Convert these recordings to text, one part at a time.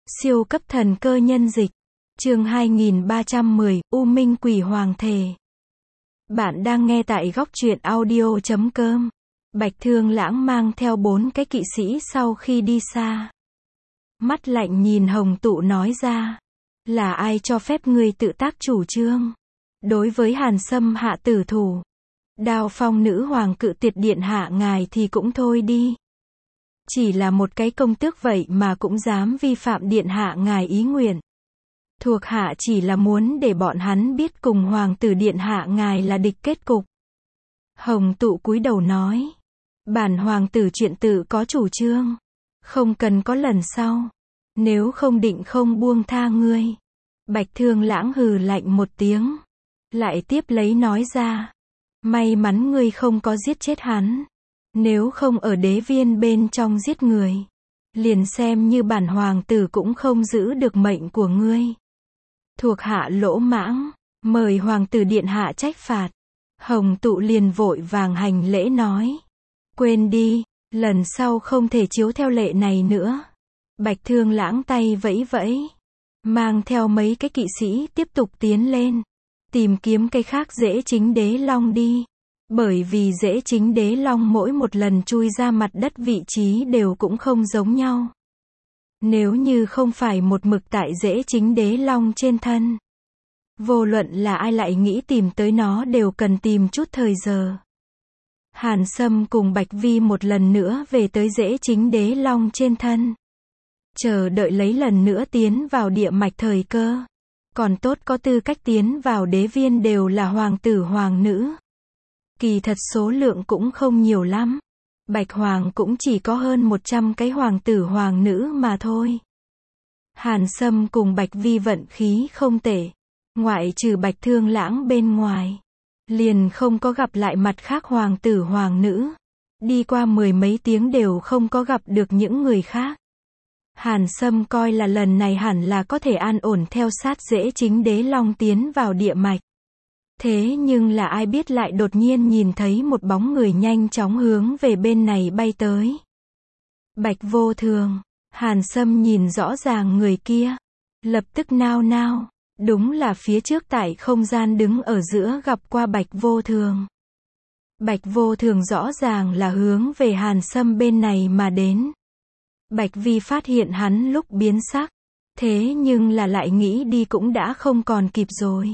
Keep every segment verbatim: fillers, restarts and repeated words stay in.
Siêu cấp thần cơ nhân dịch. Chương hai nghìn ba trăm mười, U Minh Quỷ Hoàng Thể. Bạn đang nghe tại góc truyện audio chấm com. Bạch Thương Lãng mang theo bốn cái kỵ sĩ sau khi đi xa. Mắt lạnh nhìn Hồng Tụ nói ra. Là ai cho phép ngươi tự tác chủ trương? Đối với Hàn Sâm hạ tử thủ. Đao Phong nữ hoàng cự tuyệt điện hạ ngài thì cũng thôi đi. Chỉ là một cái công tước vậy mà cũng dám vi phạm điện hạ ngài ý nguyện. Thuộc hạ chỉ là muốn để bọn hắn biết cùng hoàng tử điện hạ ngài là địch kết cục. Hồng Tụ cúi đầu nói. Bản hoàng tử chuyện tự có chủ trương. Không cần có lần sau. Nếu không định không buông tha ngươi. Bạch Thương Lãng hừ lạnh một tiếng. Lại tiếp lấy nói ra. May mắn ngươi không có giết chết hắn. Nếu không ở đế viên bên trong giết người. Liền xem như bản hoàng tử cũng không giữ được mệnh của ngươi. Thuộc hạ lỗ mãng. Mời hoàng tử điện hạ trách phạt. Hồng Tụ liền vội vàng hành lễ nói. Quên đi. Lần sau không thể chiếu theo lệ này nữa. Bạch Thương Lãng tay vẫy vẫy. Mang theo mấy cái kỵ sĩ tiếp tục tiến lên. Tìm kiếm cái khác dễ chính đế long đi. Bởi vì dễ chính đế long mỗi một lần chui ra mặt đất vị trí đều cũng không giống nhau. Nếu như không phải một mực tại dễ chính đế long trên thân. Vô luận là ai lại nghĩ tìm tới nó đều cần tìm chút thời giờ. Hàn Sâm cùng Bạch Vi một lần nữa về tới dễ chính đế long trên thân. Chờ đợi lấy lần nữa tiến vào địa mạch thời cơ. Còn tốt có tư cách tiến vào đế viên đều là hoàng tử hoàng nữ. Kỳ thật số lượng cũng không nhiều lắm. Bạch Hoàng cũng chỉ có hơn một trăm cái hoàng tử hoàng nữ mà thôi. Hàn Sâm cùng Bạch Vi vận khí không tệ. Ngoại trừ Bạch Thương Lãng bên ngoài. Liền không có gặp lại mặt khác hoàng tử hoàng nữ. Đi qua mười mấy tiếng đều không có gặp được những người khác. Hàn Sâm coi là lần này hẳn là có thể an ổn theo sát dễ chính đế long tiến vào địa mạch. Thế nhưng là ai biết lại đột nhiên nhìn thấy một bóng người nhanh chóng hướng về bên này bay tới. Bạch Vô Thường. Hàn Sâm nhìn rõ ràng người kia. Lập tức nao nao. Đúng là phía trước tại không gian đứng ở giữa gặp qua Bạch Vô Thường. Bạch Vô Thường rõ ràng là hướng về Hàn Sâm bên này mà đến. Bạch Vi phát hiện hắn lúc biến sắc. Thế nhưng là lại nghĩ đi cũng đã không còn kịp rồi.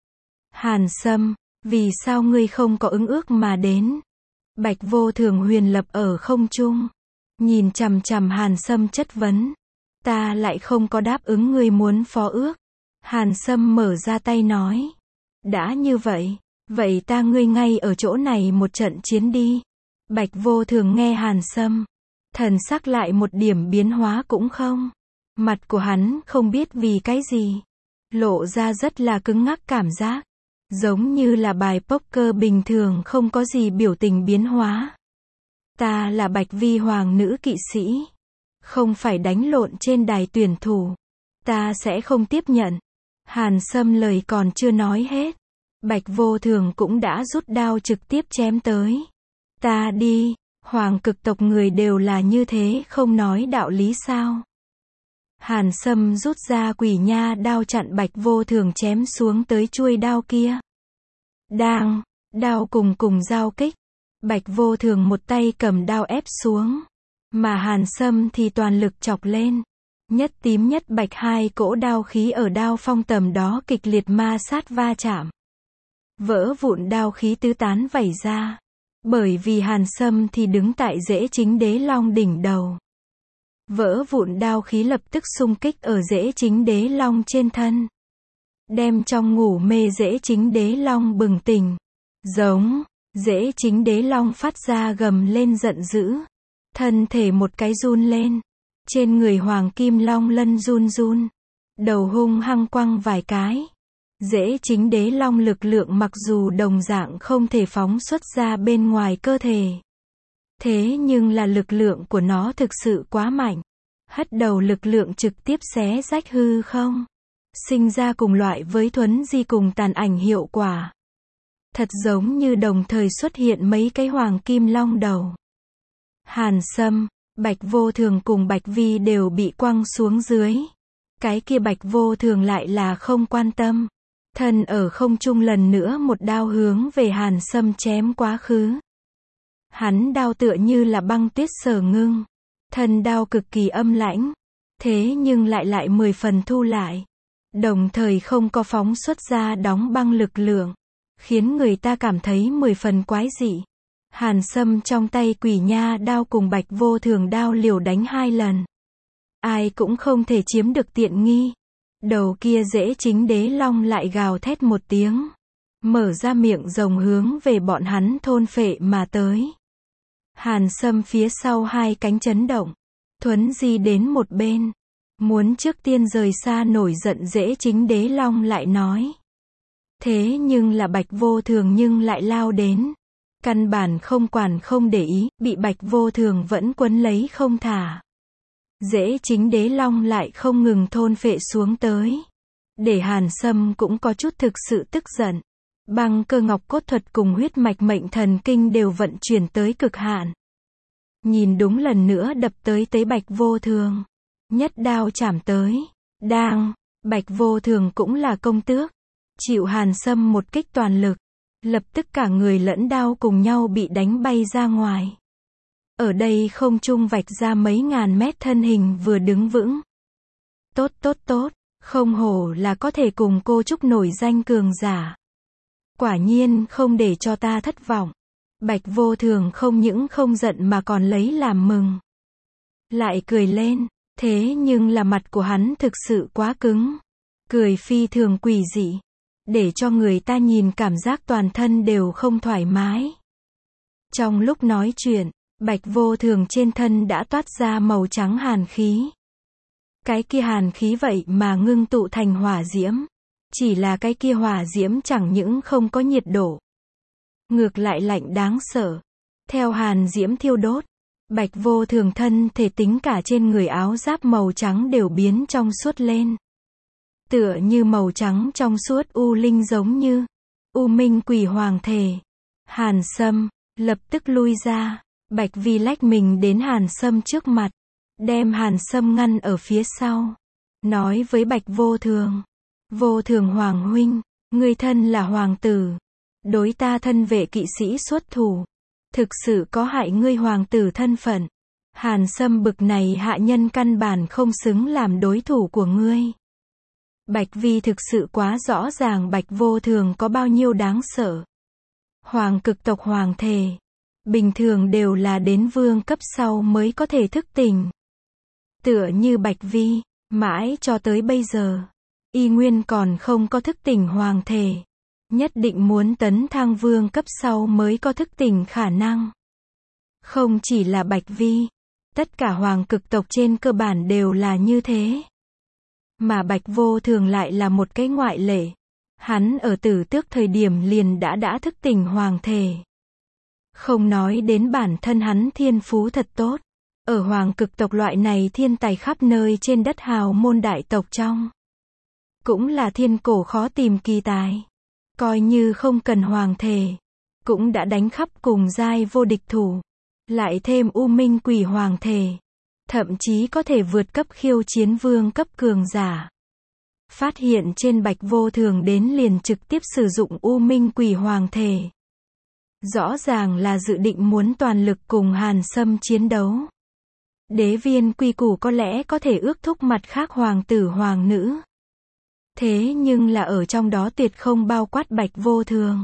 Hàn Sâm, vì sao ngươi không có ứng ước mà đến? Bạch Vô Thường huyền lập ở không trung. Nhìn chằm chằm Hàn Sâm chất vấn. Ta lại không có đáp ứng ngươi muốn phó ước. Hàn Sâm mở ra tay nói. Đã như vậy, vậy ta ngươi ngay ở chỗ này một trận chiến đi. Bạch Vô Thường nghe Hàn Sâm. Thần sắc lại một điểm biến hóa cũng không. Mặt của hắn không biết vì cái gì. Lộ ra rất là cứng ngắc cảm giác. Giống như là bài poker bình thường không có gì biểu tình biến hóa. Ta là Bạch Vi hoàng nữ kỵ sĩ. Không phải đánh lộn trên đài tuyển thủ. Ta sẽ không tiếp nhận. Hàn Sâm lời còn chưa nói hết. Bạch Vô Thường cũng đã rút đao trực tiếp chém tới. Ta đi. Hoàng cực tộc người đều là như thế không nói đạo lý sao. Hàn Sâm rút ra quỷ nha đao chặn Bạch Vô Thường chém xuống tới chuôi đao kia. Đang, đao cùng cùng giao kích. Bạch Vô Thường một tay cầm đao ép xuống. Mà Hàn Sâm thì toàn lực chọc lên. Nhất tím nhất bạch hai cỗ đao khí ở đao phong tầm đó kịch liệt ma sát va chạm. Vỡ vụn đao khí tứ tán vẩy ra. Bởi vì Hàn Sâm thì đứng tại dễ chính đế long đỉnh đầu. Vỡ vụn đao khí lập tức xung kích ở dễ chính đế long trên thân. Đem trong ngủ mê dễ chính đế long bừng tỉnh. Giống, dễ chính đế long phát ra gầm lên giận dữ. Thân thể một cái run lên. Trên người hoàng kim long lân run run. Đầu hung hăng quăng vài cái. Dễ chính đế long lực lượng mặc dù đồng dạng không thể phóng xuất ra bên ngoài cơ thể. Thế nhưng là lực lượng của nó thực sự quá mạnh. Hất đầu lực lượng trực tiếp xé rách hư không. Sinh ra cùng loại với thuấn di cùng tàn ảnh hiệu quả. Thật giống như đồng thời xuất hiện mấy cái hoàng kim long đầu. Hàn Sâm, Bạch Vô Thường cùng Bạch Vi đều bị quăng xuống dưới. Cái kia Bạch Vô Thường lại là không quan tâm. Thân ở không trung lần nữa một đao hướng về Hàn Sâm chém quá khứ. Hắn đao tựa như là băng tuyết sở ngưng. Thân đao cực kỳ âm lãnh. Thế nhưng lại lại mười phần thu lại. Đồng thời không có phóng xuất ra đóng băng lực lượng. Khiến người ta cảm thấy mười phần quái dị. Hàn Sâm trong tay quỷ nha đao cùng Bạch Vô Thường đao liều đánh hai lần. Ai cũng không thể chiếm được tiện nghi. Đầu kia dễ chính đế long lại gào thét một tiếng. Mở ra miệng rồng hướng về bọn hắn thôn phệ mà tới. Hàn Sâm phía sau hai cánh chấn động. Thuấn di đến một bên. Muốn trước tiên rời xa nổi giận dễ chính đế long lại nói. Thế nhưng là Bạch Vô Thường nhưng lại lao đến. Căn bản không quản không để ý, bị Bạch Vô Thường vẫn quấn lấy không thả. Dễ chính đế long lại không ngừng thôn phệ xuống tới. Để Hàn Sâm cũng có chút thực sự tức giận. Băng cơ ngọc cốt thuật cùng huyết mạch mệnh thần kinh đều vận chuyển tới cực hạn. Nhìn đúng lần nữa đập tới tới Bạch Vô Thường. Nhất đao chảm tới. Đang, Bạch Vô Thường cũng là công tước. Chịu Hàn Sâm một kích toàn lực. Lập tức cả người lẫn đao cùng nhau bị đánh bay ra ngoài. Ở đây không trung vạch ra mấy ngàn mét thân hình vừa đứng vững. Tốt tốt tốt, không hổ là có thể cùng cô Trúc nổi danh cường giả. Quả nhiên không để cho ta thất vọng. Bạch Vô Thường không những không giận mà còn lấy làm mừng. Lại cười lên, thế nhưng là mặt của hắn thực sự quá cứng. Cười phi thường quỷ dị. Để cho người ta nhìn cảm giác toàn thân đều không thoải mái. Trong lúc nói chuyện, Bạch Vô Thường trên thân đã toát ra màu trắng hàn khí. Cái kia hàn khí vậy mà ngưng tụ thành hỏa diễm. Chỉ là cái kia hỏa diễm chẳng những không có nhiệt độ. Ngược lại lạnh đáng sợ. Theo hàn diễm thiêu đốt, Bạch Vô Thường thân thể tính cả trên người áo giáp màu trắng đều biến trong suốt lên. Tựa như màu trắng trong suốt u linh giống như U Minh Quỷ Hoàng thể. Hàn Sâm lập tức lui ra. Bạch Vi lách mình đến Hàn Sâm trước mặt, đem Hàn Sâm ngăn ở phía sau, nói với Bạch Vô Thường. Vô Thường Hoàng huynh, ngươi thân là hoàng tử, đối ta thân vệ kỵ sĩ xuất thủ, thực sự có hại ngươi hoàng tử thân phận. Hàn Sâm bực này hạ nhân căn bản không xứng làm đối thủ của ngươi. Bạch Vi thực sự quá rõ ràng Bạch Vô Thường có bao nhiêu đáng sợ. Hoàng cực tộc hoàng thể, bình thường đều là đến vương cấp sau mới có thể thức tỉnh. Tựa như Bạch Vi, mãi cho tới bây giờ, y nguyên còn không có thức tỉnh hoàng thể. Nhất định muốn tấn thăng vương cấp sau mới có thức tỉnh khả năng. Không chỉ là Bạch Vi, tất cả hoàng cực tộc trên cơ bản đều là như thế. Mà Bạch Vô Thường lại là một cái ngoại lệ. Hắn ở tử tước thời điểm liền đã đã thức tỉnh hoàng thể. Không nói đến bản thân hắn thiên phú thật tốt. Ở hoàng cực tộc loại này thiên tài khắp nơi trên đất hào môn đại tộc trong. Cũng là thiên cổ khó tìm kỳ tài. Coi như không cần hoàng thể. Cũng đã đánh khắp cùng giai vô địch thủ. Lại thêm U Minh Quỷ Hoàng thể. Thậm chí có thể vượt cấp khiêu chiến vương cấp cường giả. Phát hiện trên Bạch Vô Thường đến liền trực tiếp sử dụng U Minh Quỷ Hoàng thể. Rõ ràng là dự định muốn toàn lực cùng Hàn Sâm chiến đấu. Đế viên quy củ có lẽ có thể ước thúc mặt khác hoàng tử hoàng nữ. Thế nhưng là ở trong đó tuyệt không bao quát Bạch Vô Thường.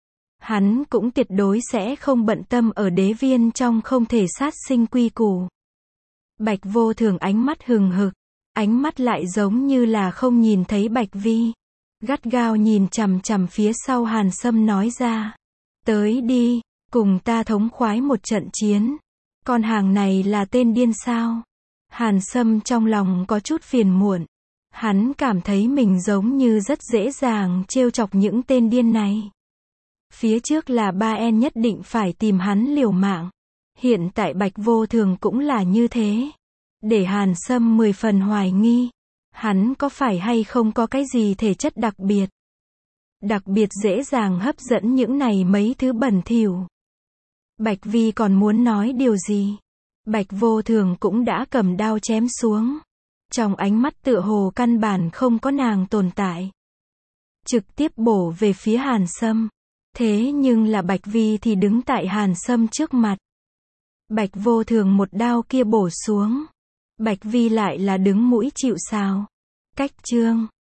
Hắn cũng tuyệt đối sẽ không bận tâm ở đế viên trong không thể sát sinh quy củ. Bạch Vô Thường ánh mắt hừng hực, ánh mắt lại giống như là không nhìn thấy Bạch Vi. Gắt gao nhìn chằm chằm phía sau Hàn Sâm nói ra. Tới đi, cùng ta thống khoái một trận chiến. Con hàng này là tên điên sao? Hàn Sâm trong lòng có chút phiền muộn. Hắn cảm thấy mình giống như rất dễ dàng trêu chọc những tên điên này. Phía trước là ba en nhất định phải tìm hắn liều mạng. Hiện tại Bạch Vô Thường cũng là như thế. Để Hàn Sâm mười phần hoài nghi. Hắn có phải hay không có cái gì thể chất đặc biệt. Đặc biệt dễ dàng hấp dẫn những này mấy thứ bẩn thỉu. Bạch Vi còn muốn nói điều gì. Bạch Vô Thường cũng đã cầm đao chém xuống. Trong ánh mắt tựa hồ căn bản không có nàng tồn tại. Trực tiếp bổ về phía Hàn Sâm. Thế nhưng là Bạch Vi thì đứng tại Hàn Sâm trước mặt. Bạch Vô Thường một đao kia bổ xuống. Bạch Vi lại là đứng mũi chịu sào. Cách chương